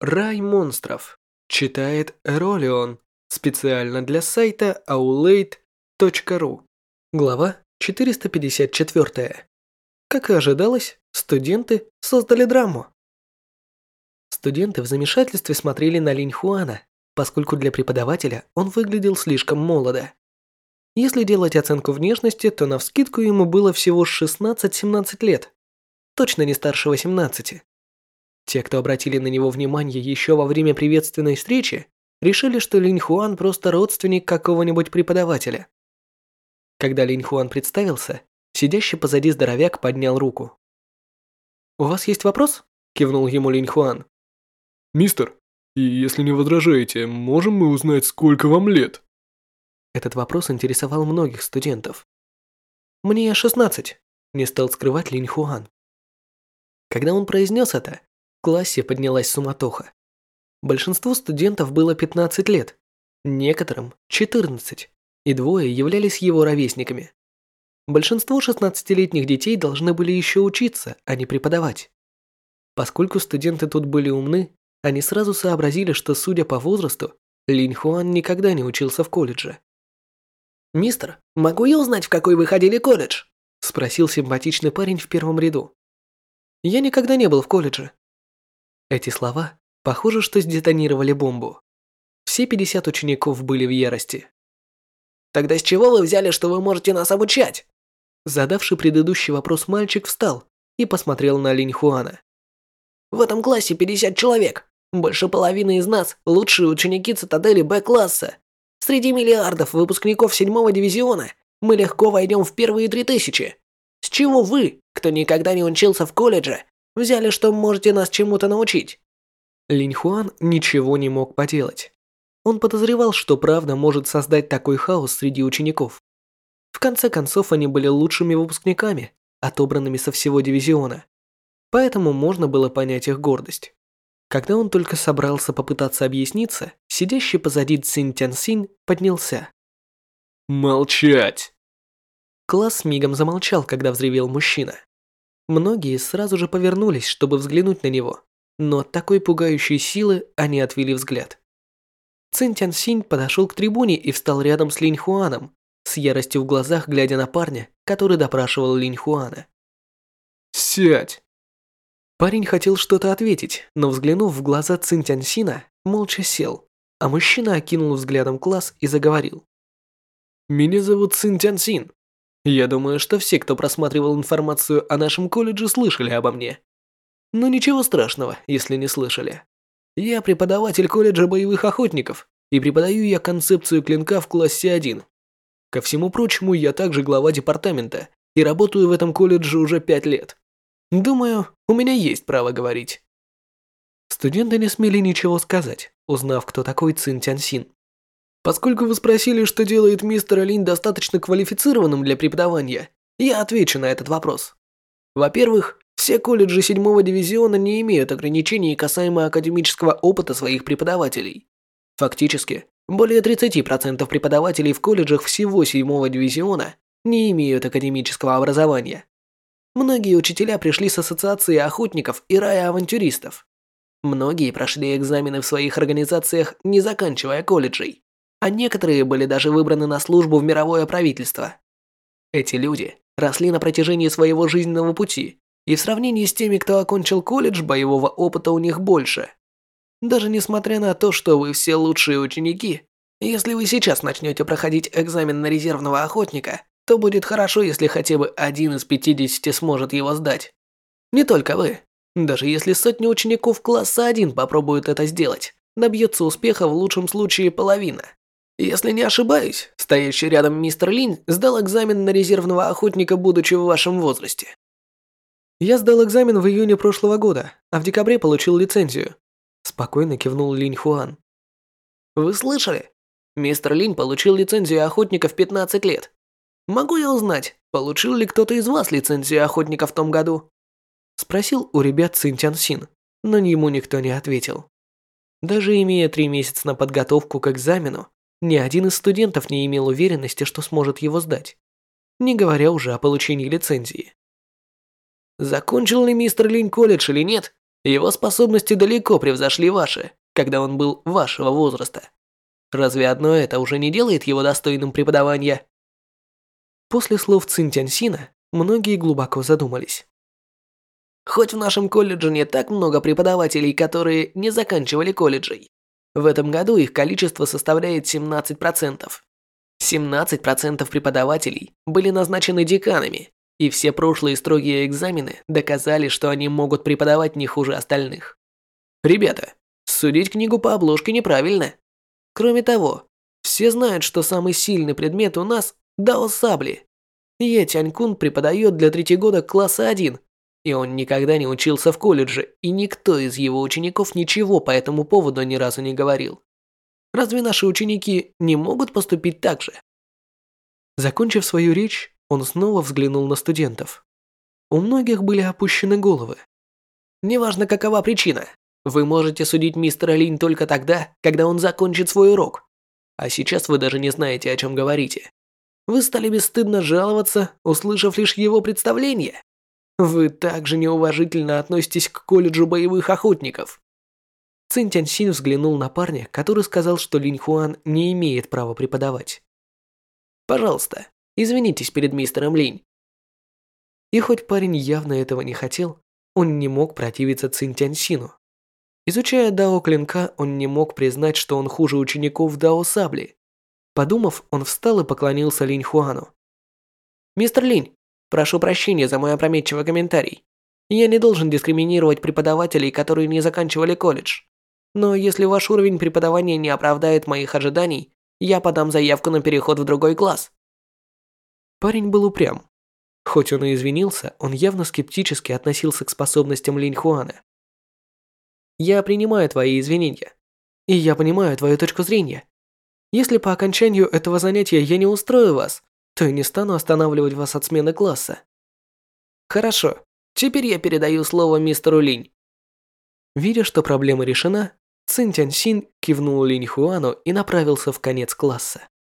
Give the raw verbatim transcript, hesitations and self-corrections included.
Рай монстров. Читает Ролион. Специально для сайта аулейт точка ру. Глава четыреста пятьдесят четыре. Как и ожидалось, студенты создали драму. Студенты в замешательстве смотрели на Линь Хуана, поскольку для преподавателя он выглядел слишком молодо. Если делать оценку внешности, то навскидку ему было всего шестнадцать-семнадцать лет. Точно не старше восемнадцати. Те, кто обратили на него внимание еще во время приветственной встречи, решили, что Линь Хуан просто родственник какого-нибудь преподавателя. Когда Линь Хуан представился, сидящий позади здоровяк поднял руку. «У вас есть вопрос?» – кивнул ему Линь Хуан. «Мистер, и если не возражаете, можем мы узнать, сколько вам лет?» Этот вопрос интересовал многих студентов. «Мне шестнадцать», – не стал скрывать Линь Хуан. Когда он произнес это, в классе поднялась суматоха. Большинству студентов было пятнадцать лет, некоторым четырнадцать, и двое являлись его ровесниками. Большинство шестнадцатилетних детей должны были еще учиться, а не преподавать. Поскольку студенты тут были умны, они сразу сообразили, что, судя по возрасту, Линь Хуан никогда не учился в колледже. «Мистер, могу я узнать, в какой вы ходили колледж?» – спросил симпатичный парень в первом ряду. «Я никогда не был в колледже». Эти слова, похоже, что сдетонировали бомбу. Все пятьдесят учеников были в ярости. «Тогда с чего вы взяли, что вы можете нас обучать?» Задавший предыдущий вопрос мальчик встал и посмотрел на Линь Хуана. «В этом классе пятьдесят человек. Больше половины из нас – лучшие ученики цитадели Б-класса. Среди миллиардов выпускников седьмого дивизиона мы легко войдем в первые три тысячи. С чего вы, кто никогда не учился в колледже, взяли, что можете нас чему-то научить?» Линь Хуан ничего не мог поделать. Он подозревал, что правда может создать такой хаос среди учеников. В конце концов, они были лучшими выпускниками, отобранными со всего дивизиона. Поэтому можно было понять их гордость. Когда он только собрался попытаться объясниться, сидящий позади Цин Тяньсинь поднялся. «Молчать!» Класс мигом замолчал, когда взревел мужчина. Многие сразу же повернулись, чтобы взглянуть на него, но от такой пугающей силы они отвели взгляд. Цин Тяньсинь подошел к трибуне и встал рядом с Линь Хуаном, с яростью в глазах глядя на парня, который допрашивал Линь Хуана. «Сядь!» Парень хотел что-то ответить, но, взглянув в глаза Цин Тяньсина, молча сел, а мужчина окинул взглядом класс и заговорил. «Меня зовут Цин Тяньсин. Я думаю, что все, кто просматривал информацию о нашем колледже, слышали обо мне. Но ничего страшного, если не слышали. Я преподаватель колледжа боевых охотников, и преподаю я концепцию клинка в классе один. Ко всему прочему, я также глава департамента и работаю в этом колледже уже пять лет. Думаю, у меня есть право говорить». Студенты не смели ничего сказать, узнав, кто такой Цин Тяньсин. Поскольку вы спросили, что делает мистер Линь достаточно квалифицированным для преподавания, я отвечу на этот вопрос. Во-первых, все колледжи седьмого дивизиона не имеют ограничений касаемо академического опыта своих преподавателей. Фактически, более тридцати процентов преподавателей в колледжах всего седьмого дивизиона не имеют академического образования. Многие учителя пришли с ассоциации охотников и рая авантюристов. Многие прошли экзамены в своих организациях, не заканчивая колледжей, а некоторые были даже выбраны на службу в мировое правительство. Эти люди росли на протяжении своего жизненного пути, и в сравнении с теми, кто окончил колледж, боевого опыта у них больше. Даже несмотря на то, что вы все лучшие ученики, если вы сейчас начнете проходить экзамен на резервного охотника, то будет хорошо, если хотя бы один из пятидесяти сможет его сдать. Не только вы. Даже если сотни учеников класса один попробуют это сделать, добьется успеха в лучшем случае половина. Если не ошибаюсь, стоящий рядом мистер Линь сдал экзамен на резервного охотника, будучи в вашем возрасте. Я сдал экзамен в июне прошлого года, а в декабре получил лицензию. Спокойно кивнул Линь Хуан. Вы слышали? Мистер Линь получил лицензию охотника в пятнадцать лет. Могу я узнать, получил ли кто-то из вас лицензию охотника в том году? Спросил у ребят Цин Тяньсин, но ему никто не ответил. Даже имея три месяца на подготовку к экзамену, ни один из студентов не имел уверенности, что сможет его сдать, не говоря уже о получении лицензии. Закончил ли мистер Линь колледж или нет, Его способности далеко превзошли ваши, когда он был вашего возраста. Разве одно это уже не делает его достойным преподавания?» После слов Цин Тяньсина многие глубоко задумались. Хоть в нашем колледже не так много преподавателей, которые не заканчивали колледжей, в этом году их количество составляет семнадцать процентов. семнадцать процентов преподавателей были назначены деканами, и все прошлые строгие экзамены доказали, что они могут преподавать не хуже остальных. Ребята, судить книгу по обложке неправильно. Кроме того, все знают, что самый сильный предмет у нас – дао сабли. Е Тянькун преподает для третьего года класса один, и он никогда не учился в колледже, и никто из его учеников ничего по этому поводу ни разу не говорил. Разве наши ученики не могут поступить так же? Закончив свою речь, он снова взглянул на студентов. У многих были опущены головы. Неважно, какова причина, вы можете судить мистера Линь только тогда, когда он закончит свой урок. А сейчас вы даже не знаете, о чем говорите. Вы стали бесстыдно жаловаться, услышав лишь его представление. Вы также неуважительно относитесь к колледжу боевых охотников. Цин Тяньсин взглянул на парня, который сказал, что Линь Хуан не имеет права преподавать. Пожалуйста, извинитесь перед мистером Линь. И хоть парень явно этого не хотел, он не мог противиться Цин Тяньсину. Изучая дао клинка, он не мог признать, что он хуже учеников дао сабли. Подумав, он встал и поклонился Линь Хуану. «Мистер Линь, прошу прощения за мой опрометчивый комментарий. Я не должен дискриминировать преподавателей, которые не заканчивали колледж. Но если ваш уровень преподавания не оправдает моих ожиданий, я подам заявку на переход в другой класс». Парень был упрям. Хоть он и извинился, он явно скептически относился к способностям Линь Хуана. «Я принимаю твои извинения. И я понимаю твою точку зрения. Если по окончанию этого занятия я не устрою вас, то и не стану останавливать вас от смены класса». «Хорошо, теперь я передаю слово мистеру Линь». Видя, что проблема решена, Цин Тяньсин кивнул Линь Хуану и направился в конец класса.